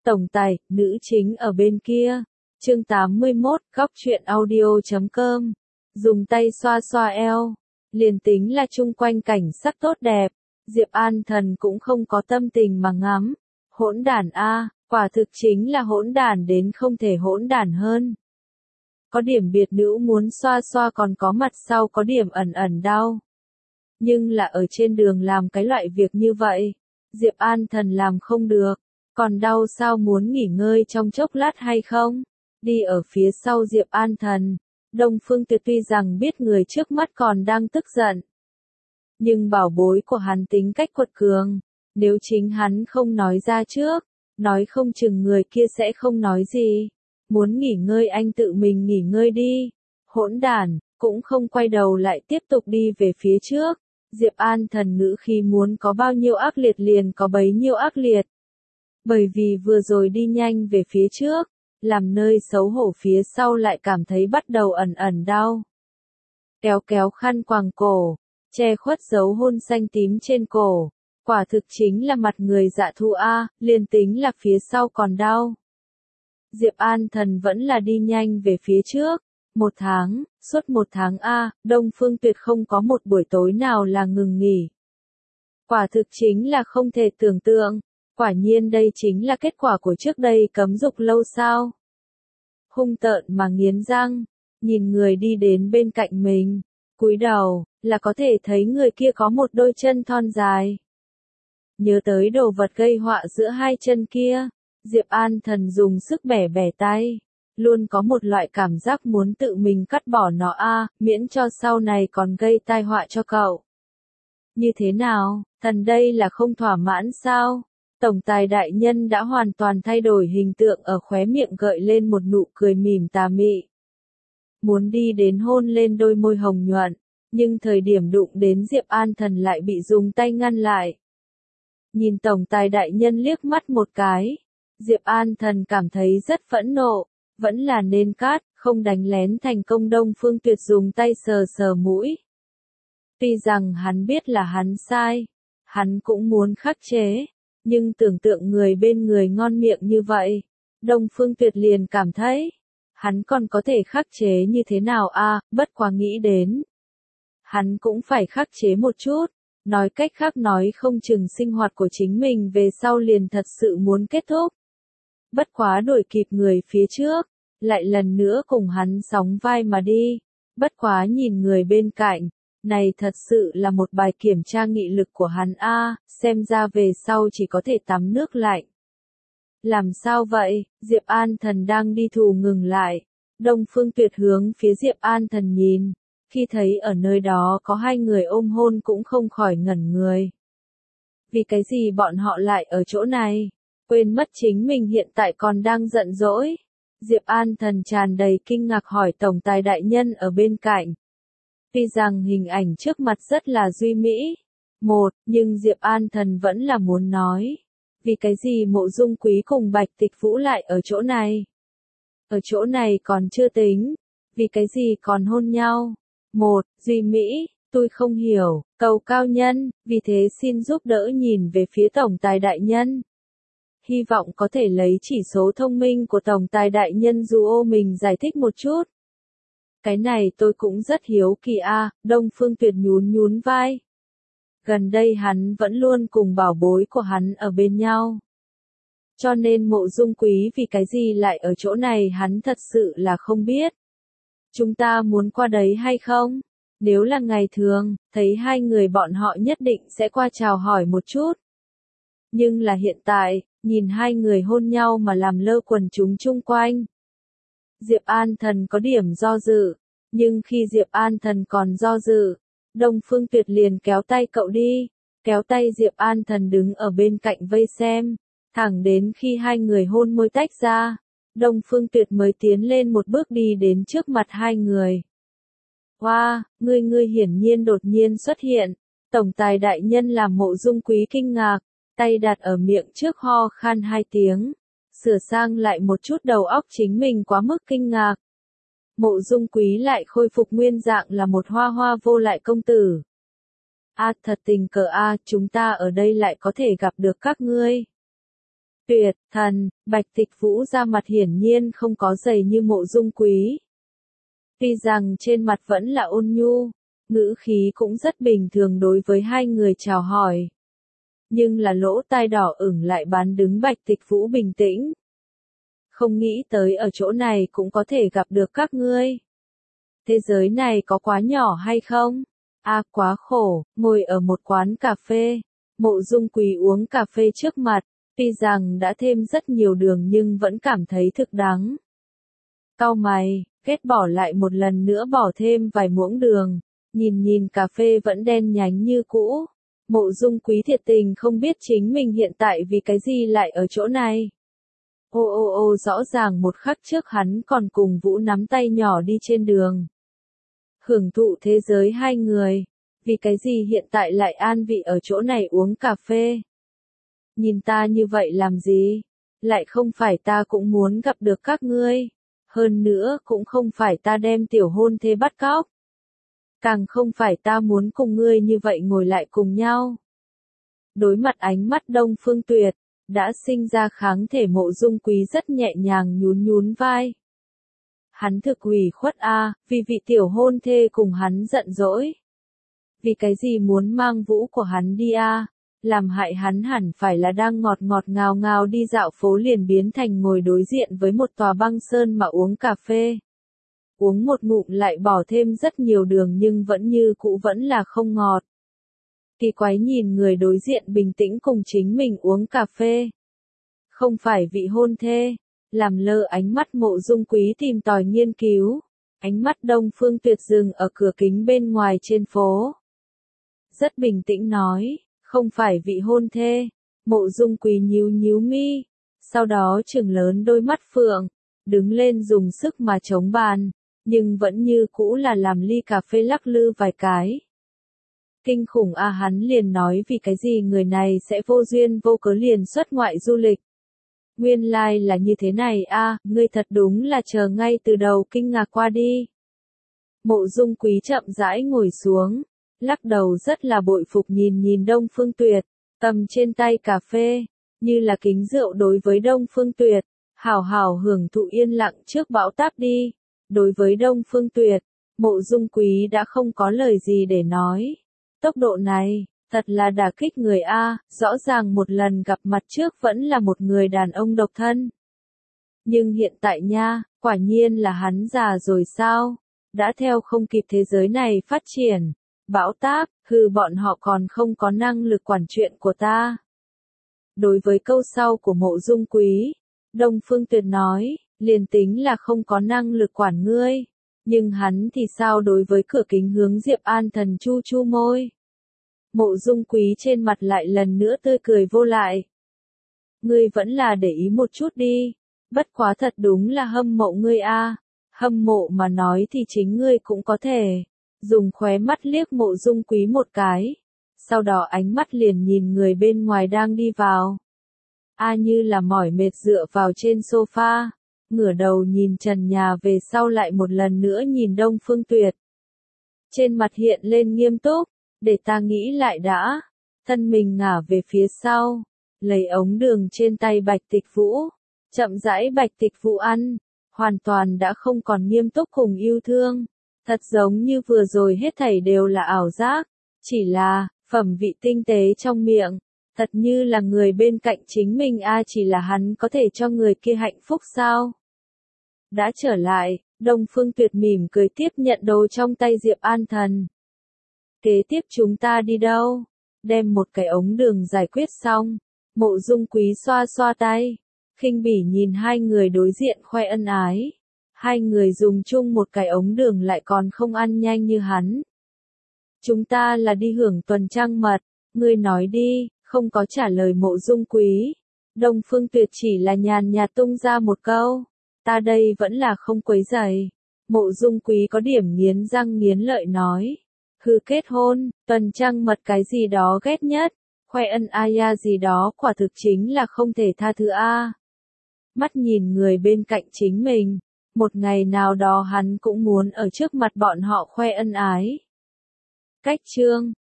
Tổng tài, nữ chính ở bên kia. Chương 81, góc truyện audio.com. Dùng tay xoa xoa eo. Liền tính là chung quanh cảnh sắc tốt đẹp, Diệp An Thần cũng không có tâm tình mà ngắm. Hỗn đản a, quả thực chính là hỗn đản đến không thể hỗn đản hơn. Có điểm biệt nữ muốn xoa xoa còn có mặt sau có điểm ẩn ẩn đau. Nhưng là ở trên đường làm cái loại việc như vậy, Diệp An Thần làm không được. Còn đau sao, muốn nghỉ ngơi trong chốc lát hay không? Đi ở phía sau Diệp An Thần, Đông Phương Tuyệt tuy rằng biết người trước mắt còn đang tức giận. Nhưng bảo bối của hắn tính cách quật cường, nếu chính hắn không nói ra trước, nói không chừng người kia sẽ không nói gì. Muốn nghỉ ngơi anh tự mình nghỉ ngơi đi. Hỗn đản, cũng không quay đầu lại tiếp tục đi về phía trước. Diệp An Thần ngữ khi muốn có bao nhiêu ác liệt liền có bấy nhiêu ác liệt. Bởi vì vừa rồi đi nhanh về phía trước, làm nơi xấu hổ phía sau lại cảm thấy bắt đầu ẩn ẩn đau. Kéo kéo khăn quàng cổ, che khuất dấu hôn xanh tím trên cổ, quả thực chính là mặt người dạ thu a, liền tính là phía sau còn đau. Diệp An Thần vẫn là đi nhanh về phía trước. Suốt một tháng a, Đông Phương Tuyệt không có một buổi tối nào là ngừng nghỉ. Quả thực chính là không thể tưởng tượng. Quả nhiên đây chính là kết quả của trước đây cấm dục lâu sao. Hung tợn mà nghiến răng, nhìn người đi đến bên cạnh mình, cúi đầu, là có thể thấy người kia có một đôi chân thon dài. Nhớ tới đồ vật gây họa giữa hai chân kia, Diệp An Thần dùng sức bẻ bẻ tay, luôn có một loại cảm giác muốn tự mình cắt bỏ nó a, miễn cho sau này còn gây tai họa cho cậu. Như thế nào, thần đây là không thỏa mãn sao? Tổng tài đại nhân đã hoàn toàn thay đổi hình tượng, ở khóe miệng gợi lên một nụ cười mỉm tà mị. Muốn đi đến hôn lên đôi môi hồng nhuận, nhưng thời điểm đụng đến Diệp An Thần lại bị dùng tay ngăn lại. Nhìn tổng tài đại nhân liếc mắt một cái, Diệp An Thần cảm thấy rất phẫn nộ, vẫn là nên cắt, không đánh lén thành công. Đông Phương Tuyệt dùng tay sờ sờ mũi. Tuy rằng hắn biết là hắn sai, hắn cũng muốn khắc chế. Nhưng tưởng tượng người bên người ngon miệng như vậy, Đông Phương Tuyệt liền cảm thấy, hắn còn có thể khắc chế như thế nào a, bất quá nghĩ đến. Hắn cũng phải khắc chế một chút, nói cách khác nói không chừng sinh hoạt của chính mình về sau liền thật sự muốn kết thúc. Bất quá đuổi kịp người phía trước, lại lần nữa cùng hắn sóng vai mà đi, bất quá nhìn người bên cạnh. Này thật sự là một bài kiểm tra nghị lực của hắn a, xem ra về sau chỉ có thể tắm nước lạnh. Làm sao vậy? Diệp An Thần đang đi thù ngừng lại. Đông Phương Tuyệt hướng phía Diệp An Thần nhìn, khi thấy ở nơi đó có hai người ôm hôn cũng không khỏi ngẩn người. Vì cái gì bọn họ lại ở chỗ này? Quên mất chính mình hiện tại còn đang giận dỗi. Diệp An Thần tràn đầy kinh ngạc hỏi tổng tài đại nhân ở bên cạnh. Tuy rằng hình ảnh trước mặt rất là duy mỹ, nhưng Diệp An Thần vẫn là muốn nói. Vì cái gì Mộ Dung Quý cùng Bạch Tịch Vũ lại ở chỗ này? Ở chỗ này còn chưa tính, vì cái gì còn hôn nhau? Duy mỹ, tôi không hiểu, cầu cao nhân, vì thế xin giúp đỡ nhìn về phía tổng tài đại nhân. Hy vọng có thể lấy chỉ số thông minh của tổng tài đại nhân dù ô mình giải thích một chút. Cái này tôi cũng rất hiếu kỳ a, Đông Phương Tuyệt nhún vai. Gần đây hắn vẫn luôn cùng bảo bối của hắn ở bên nhau. Cho nên Mộ Dung Quý vì cái gì lại ở chỗ này hắn thật sự là không biết. Chúng ta muốn qua đấy hay không? Nếu là ngày thường, thấy hai người bọn họ nhất định sẽ qua chào hỏi một chút. Nhưng là hiện tại, nhìn hai người hôn nhau mà làm lơ quần chúng chung quanh. Diệp An Thần có điểm do dự, nhưng khi Diệp An Thần còn do dự, Đông Phương Tuyệt liền kéo tay cậu đi, kéo tay Diệp An Thần đứng ở bên cạnh vây xem, thẳng đến khi hai người hôn môi tách ra, Đông Phương Tuyệt mới tiến lên một bước đi đến trước mặt hai người. Wow, ngươi hiển nhiên đột nhiên xuất hiện, tổng tài đại nhân làm Mộ Dung Quý kinh ngạc, tay đặt ở miệng trước ho khan hai tiếng. Sửa sang lại một chút đầu óc chính mình quá mức kinh ngạc. Mộ Dung Quý lại khôi phục nguyên dạng là một hoa hoa vô lại công tử. A thật tình cờ a, chúng ta ở đây lại có thể gặp được các ngươi. Tuyệt, thần, Bạch Tịch Vũ ra mặt hiển nhiên không có dày như Mộ Dung Quý. Tuy rằng trên mặt vẫn là ôn nhu, ngữ khí cũng rất bình thường đối với hai người chào hỏi. Nhưng là lỗ tai đỏ ửng lại bán đứng Bạch Tịch Vũ bình tĩnh. Không nghĩ tới ở chỗ này cũng có thể gặp được các ngươi. Thế giới này có quá nhỏ hay không? Quá khổ, ngồi ở một quán cà phê. Mộ Dung Quý uống cà phê trước mặt, tuy rằng đã thêm rất nhiều đường nhưng vẫn cảm thấy thực đắng. Cau mày, ghét bỏ lại một lần nữa bỏ thêm vài muỗng đường, nhìn cà phê vẫn đen nhánh như cũ. Mộ Dung Quý thiệt tình không biết chính mình hiện tại vì cái gì lại ở chỗ này. Rõ ràng một khắc trước hắn còn cùng Vũ nắm tay nhỏ đi trên đường. Hưởng thụ thế giới hai người, vì cái gì hiện tại lại an vị ở chỗ này uống cà phê. Nhìn ta như vậy làm gì? Lại không phải ta cũng muốn gặp được các ngươi. Hơn nữa cũng không phải ta đem tiểu hôn thê bắt cóc. Càng không phải ta muốn cùng ngươi như vậy ngồi lại cùng nhau. Đối mặt ánh mắt Đông Phương Tuyệt, đã sinh ra kháng thể. Mộ Dung Quý rất nhẹ nhàng nhún vai. Hắn thực ủy khuất vì vị tiểu hôn thê cùng hắn giận dỗi. Vì cái gì muốn mang Vũ của hắn đi làm hại hắn hẳn phải là đang ngọt ngào ngào đi dạo phố liền biến thành ngồi đối diện với một tòa băng sơn mà uống cà phê. Uống một ngụm lại bỏ thêm rất nhiều đường nhưng vẫn như cũ vẫn là không ngọt. Kỳ quái nhìn người đối diện bình tĩnh cùng chính mình uống cà phê. Không phải vị hôn thê, làm lơ ánh mắt Mộ Dung Quý tìm tòi nghiên cứu. Ánh mắt Đông Phương Tuyệt dừng ở cửa kính bên ngoài trên phố. Rất bình tĩnh nói, không phải vị hôn thê. Mộ Dung Quý nhíu mi, sau đó trừng lớn đôi mắt phượng, đứng lên dùng sức mà chống bàn, nhưng vẫn như cũ là làm ly cà phê lắc lư vài cái. Kinh khủng hắn liền nói vì cái gì người này sẽ vô duyên vô cớ liền xuất ngoại du lịch. Nguyên lai là như thế này ngươi thật đúng là chờ ngay từ đầu kinh ngạc qua đi. Mộ Dung Quý chậm rãi ngồi xuống, lắc đầu rất là bội phục nhìn Đông Phương Tuyệt, cầm trên tay cà phê, như là kính rượu đối với Đông Phương Tuyệt, hảo hưởng thụ yên lặng trước bão táp đi. Đối với Đông Phương Tuyệt, Mộ Dung Quý đã không có lời gì để nói. Tốc độ này, thật là đả kích người rõ ràng một lần gặp mặt trước vẫn là một người đàn ông độc thân. Nhưng hiện tại quả nhiên là hắn già rồi sao? Đã theo không kịp thế giới này phát triển. Bão táp, bọn họ còn không có năng lực quản chuyện của ta. Đối với câu sau của Mộ Dung Quý, Đông Phương Tuyệt nói, liền tính là không có năng lực quản ngươi. Nhưng hắn thì sao? Đối với cửa kính hướng Diệp An Thần chu môi. Mộ Dung Quý trên mặt lại lần nữa tươi cười vô lại. Ngươi vẫn là để ý một chút đi. Bất quá thật đúng là hâm mộ ngươi Hâm mộ mà nói thì chính ngươi cũng có thể. Dùng khóe mắt liếc Mộ Dung Quý một cái. Sau đó ánh mắt liền nhìn người bên ngoài đang đi vào. Như là mỏi mệt dựa vào trên sofa. Ngửa đầu nhìn trần nhà về sau lại một lần nữa nhìn Đông Phương Tuyệt. Trên mặt hiện lên nghiêm túc. Để ta nghĩ lại đã. Thân mình ngả về phía sau. Lấy ống đường trên tay Bạch Tịch Vũ. Chậm rãi Bạch Tịch Vũ ăn. Hoàn toàn đã không còn nghiêm túc cùng yêu thương. Thật giống như vừa rồi hết thảy đều là ảo giác. Chỉ là, phẩm vị tinh tế trong miệng. Thật như là người bên cạnh chính mình chỉ là hắn có thể cho người kia hạnh phúc sao? Đã trở lại, Đông Phương Tuyệt mỉm cười tiếp nhận đồ trong tay Diệp An Thần. Kế tiếp chúng ta đi đâu? Đem một cái ống đường giải quyết xong. Mộ Dung Quý xoa tay. Khinh bỉ nhìn hai người đối diện khoe ân ái. Hai người dùng chung một cái ống đường lại còn không ăn nhanh như hắn. Chúng ta là đi hưởng tuần trăng mật. Ngươi nói đi, không có trả lời Mộ Dung Quý. Đông Phương Tuyệt chỉ là nhàn nhạt tung ra một câu. Ta đây vẫn là không quấy rầy. Mộ Dung Quý có điểm nghiến răng nghiến lợi nói. Kết hôn, tuần trăng mật cái gì đó ghét nhất. Khoe ân gì đó quả thực chính là không thể tha thứ Mắt nhìn người bên cạnh chính mình. Một ngày nào đó hắn cũng muốn ở trước mặt bọn họ khoe ân ái. Cách chương